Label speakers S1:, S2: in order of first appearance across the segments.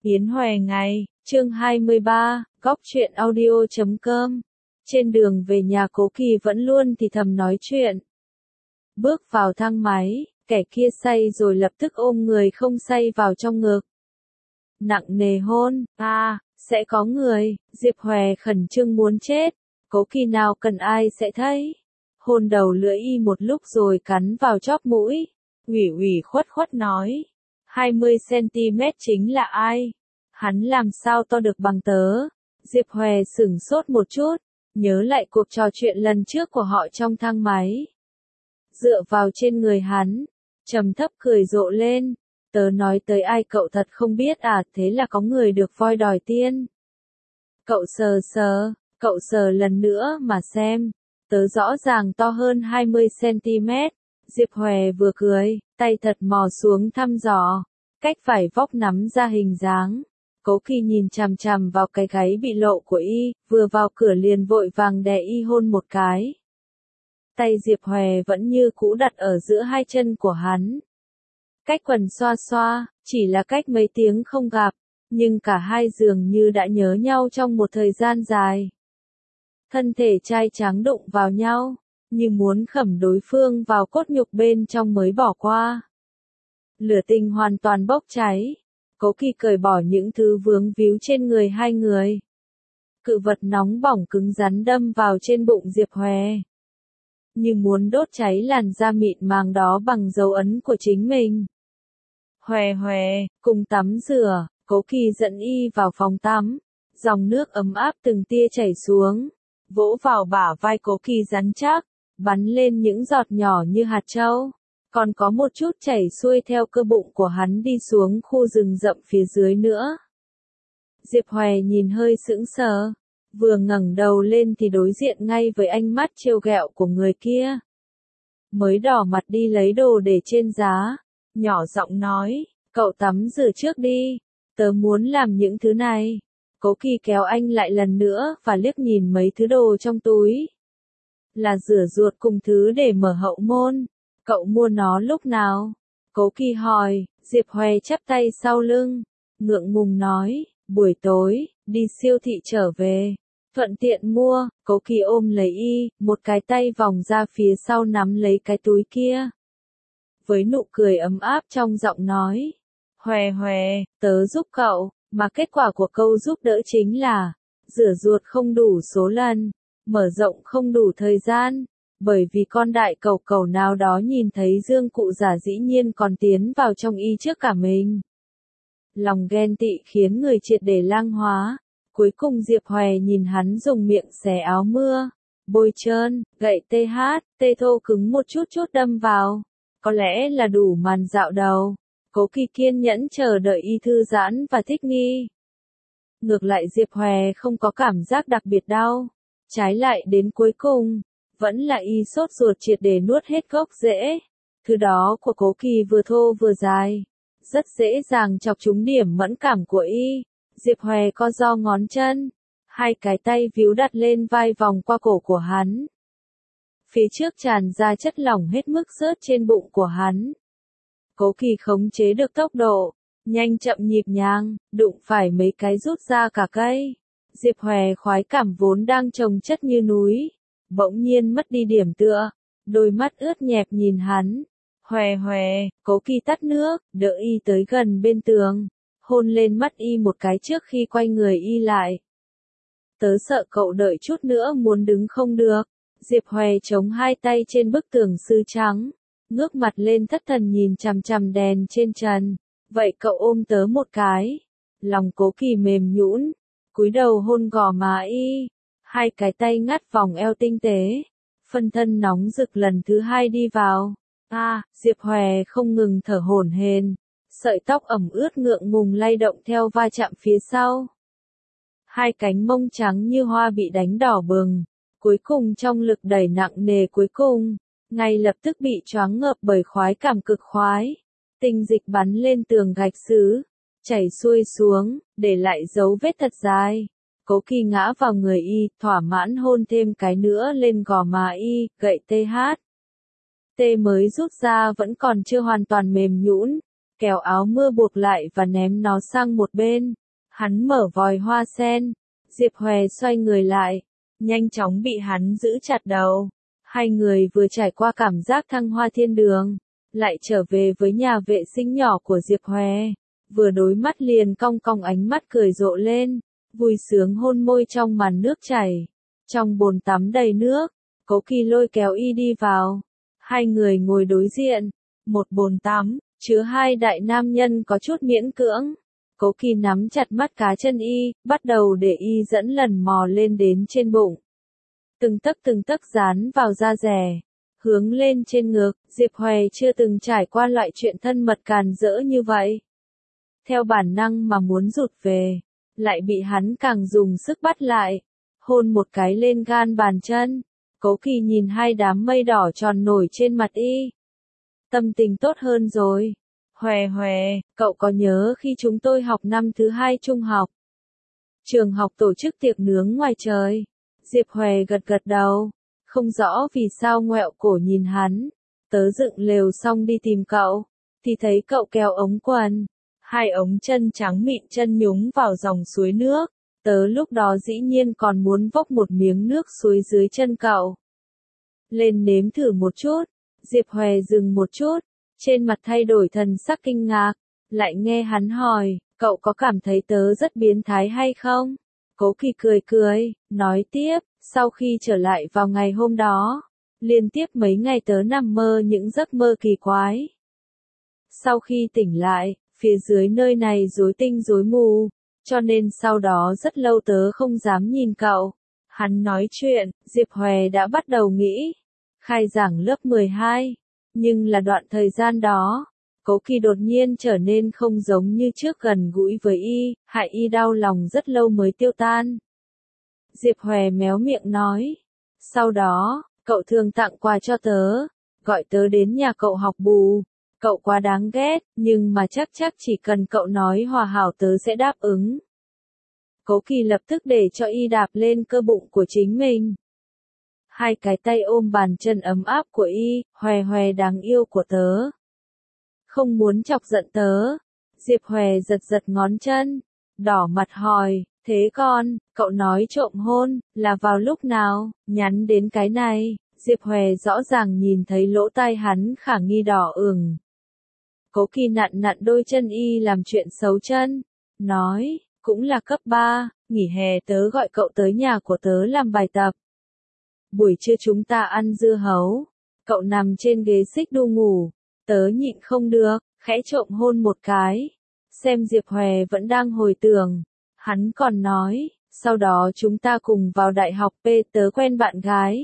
S1: Yến Hòe ngày, chương 23, góc truyện audio.com. Trên đường về nhà Cố Kỳ vẫn luôn thì thầm nói chuyện. Bước vào thang máy, kẻ kia say rồi lập tức ôm người không say vào trong ngực. Nặng nề hôn, sẽ có người, Diệp Hòe khẩn trương muốn chết. Cố Kỳ nào cần ai sẽ thấy. Hôn đầu lưỡi y một lúc rồi cắn vào chóp mũi. Ủy khuất nói. 20cm chính là ai? Hắn làm sao to được bằng tớ? Diệp Hòe sửng sốt một chút, nhớ lại cuộc trò chuyện lần trước của họ trong thang máy. Dựa vào trên người hắn, trầm thấp cười rộ lên. Tớ nói tới ai cậu thật không biết à, thế là có người được voi đòi tiên. Cậu sờ lần nữa mà xem. Tớ rõ ràng to hơn 20cm. Diệp Hòe vừa cười, tay thật mò xuống thăm dò. Cách vải vóc nắm ra hình dáng. Cố Kỳ nhìn chằm chằm vào cái gáy bị lộ của y, vừa vào cửa liền vội vàng đè y hôn một cái. Tay Diệp Hòe vẫn như cũ đặt ở giữa hai chân của hắn. Cách quần xoa xoa, chỉ là cách mấy tiếng không gặp, nhưng cả hai dường như đã nhớ nhau trong một thời gian dài. Thân thể trai tráng đụng vào nhau, như muốn khẩm đối phương vào cốt nhục bên trong mới bỏ qua. Lửa tình hoàn toàn bốc cháy. Cố Kỳ cởi bỏ những thứ vướng víu trên người hai người. Cự vật nóng bỏng cứng rắn đâm vào trên bụng Diệp Hòe. Như muốn đốt cháy làn da mịn màng đó bằng dấu ấn của chính mình. Hòe, cùng tắm rửa, Cố Kỳ dẫn y vào phòng tắm. Dòng nước ấm áp từng tia chảy xuống. Vỗ vào bả vai Cố Kỳ rắn chắc, bắn lên những giọt nhỏ như hạt trâu. Còn có một chút chảy xuôi theo cơ bụng của hắn đi xuống khu rừng rậm phía dưới nữa. Diệp Hòe nhìn hơi sững sờ, vừa ngẩng đầu lên thì đối diện ngay với ánh mắt trêu ghẹo của người kia. Mới đỏ mặt đi lấy đồ để trên giá, nhỏ giọng nói, cậu tắm rửa trước đi, tớ muốn làm những thứ này. Cố Kỳ kéo anh lại lần nữa và liếc nhìn mấy thứ đồ trong túi. Là rửa ruột cùng thứ để mở hậu môn. Cậu mua nó lúc nào? Cố Kỳ hỏi. Diệp Hòe chắp tay sau lưng, ngượng ngùng nói, buổi tối, đi siêu thị trở về. Thuận tiện mua. Cố Kỳ ôm lấy y, một cái tay vòng ra phía sau nắm lấy cái túi kia. Với nụ cười ấm áp trong giọng nói, Hòe, tớ giúp cậu, mà kết quả của câu giúp đỡ chính là, rửa ruột không đủ số lần, mở rộng không đủ thời gian. Bởi vì con đại cẩu nào đó nhìn thấy dương cụ giả dĩ nhiên còn tiến vào trong y trước cả mình. Lòng ghen tị khiến người triệt để lang hóa. Cuối cùng Diệp Hòe nhìn hắn dùng miệng xé áo mưa, bôi trơn, gậy tê thô cứng một chút đâm vào. Có lẽ là đủ màn dạo đầu. Cố Kỳ kiên nhẫn chờ đợi y thư giãn và thích nghi. Ngược lại Diệp Hòe không có cảm giác đặc biệt đau. Trái lại đến cuối cùng, vẫn là y sốt ruột triệt để nuốt hết gốc rễ. Thứ đó của Cố Kỳ vừa thô vừa dài, rất dễ dàng chọc trúng điểm mẫn cảm của y. Diệp Hòe co ro ngón chân, hai cái tay víu đặt lên vai vòng qua cổ của hắn. Phía trước tràn ra chất lỏng hết mức rớt trên bụng của hắn. Cố Kỳ khống chế được tốc độ, nhanh chậm nhịp nhàng, đụng phải mấy cái rút ra cả cây. Diệp Hòe khoái cảm vốn đang chồng chất như núi, bỗng nhiên mất đi điểm tựa, đôi mắt ướt nhẹp nhìn hắn. Hòe, Cố Kỳ tắt nước, đỡ y tới gần bên tường, hôn lên mắt y một cái trước khi quay người y lại. Tớ sợ cậu đợi chút nữa muốn đứng không được. Diệp Hòe chống hai tay trên bức tường sứ trắng, ngước mặt lên thất thần nhìn chằm chằm đèn trên trần. Vậy cậu ôm tớ một cái. Lòng Cố Kỳ mềm nhũn, cúi đầu hôn gò má y. Hai cái tay ngắt vòng eo tinh tế, phân thân nóng rực lần thứ hai đi vào. Diệp Hòe không ngừng thở hổn hển, sợi tóc ẩm ướt ngượng ngùng lay động theo va chạm phía sau. Hai cánh mông trắng như hoa bị đánh đỏ bừng, cuối cùng trong lực đẩy nặng nề cuối cùng, ngay lập tức bị choáng ngợp bởi khoái cảm cực khoái. Tinh dịch bắn lên tường gạch sứ, chảy xuôi xuống, để lại dấu vết thật dài. Cố Kỳ ngã vào người y, thỏa mãn hôn thêm cái nữa lên gò má y, gậy tê mới rút ra vẫn còn chưa hoàn toàn mềm nhũn. kéo áo mưa buộc lại và ném nó sang một bên. Hắn mở vòi hoa sen. Diệp Hòe xoay người lại, nhanh chóng bị hắn giữ chặt đầu. Hai người vừa trải qua cảm giác thăng hoa thiên đường, lại trở về với nhà vệ sinh nhỏ của Diệp Hòe. Vừa đối mắt liền cong cong ánh mắt cười rộ lên, vui sướng hôn môi trong màn nước chảy. Trong bồn tắm đầy nước, Cố Kỳ lôi kéo y đi vào. Hai người ngồi đối diện, một bồn tắm, chứa hai đại nam nhân có chút miễn cưỡng. Cố Kỳ nắm chặt mắt cá chân y, bắt đầu để y dẫn lần mò lên đến trên bụng. Từng tấc dán vào da dẻ, hướng lên trên ngực. Diệp Hòe chưa từng trải qua loại chuyện thân mật càn rỡ như vậy. Theo bản năng mà muốn rụt về, lại bị hắn càng dùng sức bắt lại, hôn một cái lên gan bàn chân. Cố Kỳ nhìn hai đám mây đỏ tròn nổi trên mặt y. Tâm tình tốt hơn rồi. Hòe hòe, cậu có nhớ khi chúng tôi học năm thứ 2 trung học? Trường học tổ chức tiệc nướng ngoài trời. Diệp Hòe gật gật đầu, không rõ vì sao ngoẹo cổ nhìn hắn. Tớ dựng lều xong đi tìm cậu, thì thấy cậu kéo ống quần. Hai ống chân trắng mịn chân nhúng vào dòng suối nước. Tớ lúc đó dĩ nhiên còn muốn vốc một miếng nước suối dưới chân cậu. Lên nếm thử một chút. Diệp Hòe dừng một chút, trên mặt thay đổi thần sắc kinh ngạc, lại nghe hắn hỏi, cậu có cảm thấy tớ rất biến thái hay không? Cố Kỳ cười cười, nói tiếp, sau khi trở lại vào ngày hôm đó, liên tiếp mấy ngày tớ nằm mơ những giấc mơ kỳ quái. Sau khi tỉnh lại, phía dưới nơi này rối tinh rối mù, cho nên sau đó rất lâu tớ không dám nhìn cậu. Hắn nói chuyện, Diệp Hòe đã bắt đầu nghĩ, khai giảng lớp 12, nhưng là đoạn thời gian đó, Cố Kỳ đột nhiên trở nên không giống như trước, gần gũi với y, hại y đau lòng rất lâu mới tiêu tan. Diệp Hòe méo miệng nói, sau đó, cậu thường tặng quà cho tớ, gọi tớ đến nhà cậu học bù. Cậu quá đáng ghét, nhưng mà chắc chỉ cần cậu nói hòa hảo tớ sẽ đáp ứng. Cố Kỳ lập tức để cho y đạp lên cơ bụng của chính mình. Hai cái tay ôm bàn chân ấm áp của y, Hòe hòe đáng yêu của tớ. Không muốn chọc giận tớ. Diệp Hòe giật giật ngón chân, đỏ mặt hỏi, thế cậu nói trộm hôn, là vào lúc nào, nhắn đến cái này. Diệp Hòe rõ ràng nhìn thấy lỗ tai hắn khả nghi đỏ ửng. Cố Kỳ nặn đôi chân y làm chuyện xấu chân, nói, cũng là cấp 3, nghỉ hè tớ gọi cậu tới nhà của tớ làm bài tập. Buổi trưa chúng ta ăn dưa hấu, cậu nằm trên ghế xích đu ngủ, tớ nhịn không được, khẽ trộm hôn một cái. Xem Diệp Hòe vẫn đang hồi tưởng, hắn còn nói, sau đó chúng ta cùng vào đại học P, tớ quen bạn gái.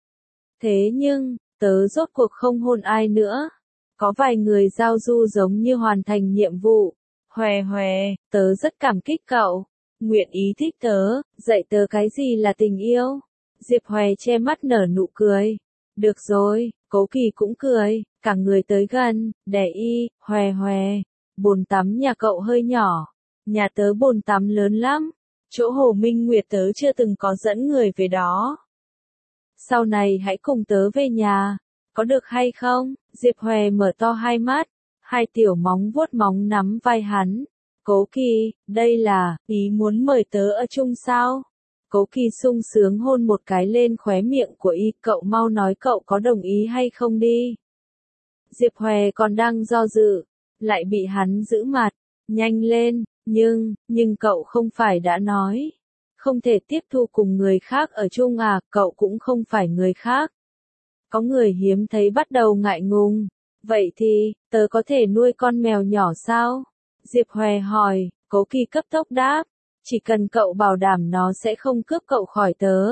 S1: Thế nhưng, tớ rốt cuộc không hôn ai nữa. Có vài người giao du giống như hoàn thành nhiệm vụ. Hòe hòe, tớ rất cảm kích cậu. Nguyện ý thích tớ, dạy tớ cái gì là tình yêu. Diệp Hòe che mắt nở nụ cười. Được rồi, Cố Kỳ cũng cười, cả người tới gần, đè y, Hòe hòe. Bồn tắm nhà cậu hơi nhỏ. Nhà tớ bồn tắm lớn lắm. Chỗ Hồ Minh Nguyệt tớ chưa từng có dẫn người về đó. Sau này hãy cùng tớ về nhà. Có được hay không? Diệp Hòe mở to hai mắt, hai tiểu móng vuốt móng nắm vai hắn. Cố Kỳ, đây là, ý muốn mời tớ ở chung sao? Cố Kỳ sung sướng hôn một cái lên khóe miệng của y, cậu mau nói cậu có đồng ý hay không đi. Diệp Hòe còn đang do dự, lại bị hắn giữ mặt, nhanh lên, nhưng cậu không phải đã nói, không thể tiếp thu cùng người khác ở chung à, cậu cũng không phải người khác. Có người hiếm thấy bắt đầu ngại ngùng. Vậy thì, tớ có thể nuôi con mèo nhỏ sao? Diệp Hòe hỏi, Cố Kỳ cấp tốc đáp. Chỉ cần cậu bảo đảm nó sẽ không cướp cậu khỏi tớ.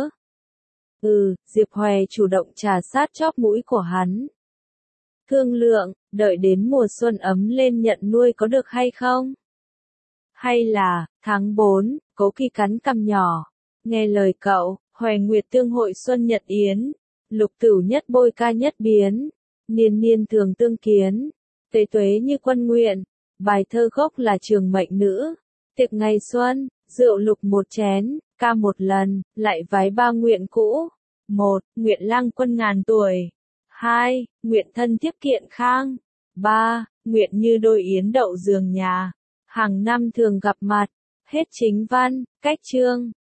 S1: Diệp Hòe chủ động trà sát chóp mũi của hắn. Thương lượng, đợi đến mùa xuân ấm lên nhận nuôi có được hay không? Hay là, tháng 4, Cố Kỳ cắn cằm nhỏ. Nghe lời cậu, Hòe Nguyệt tương hội xuân nhật yến. Lục Tửu nhất bôi ca nhất biến, niên niên thường tương kiến, tuế tuế như quân nguyện. Bài thơ gốc là Trường Mệnh Nữ. Tiệc ngày xuân, rượu lục một chén, ca một lần, lại vái ba nguyện cũ. 1. Nguyện lang quân ngàn tuổi. 2. Nguyện thân tiếp kiện khang. 3. nguyện như đôi yến đậu giường nhà, hàng năm thường gặp mặt. Hết chính văn, cách chương.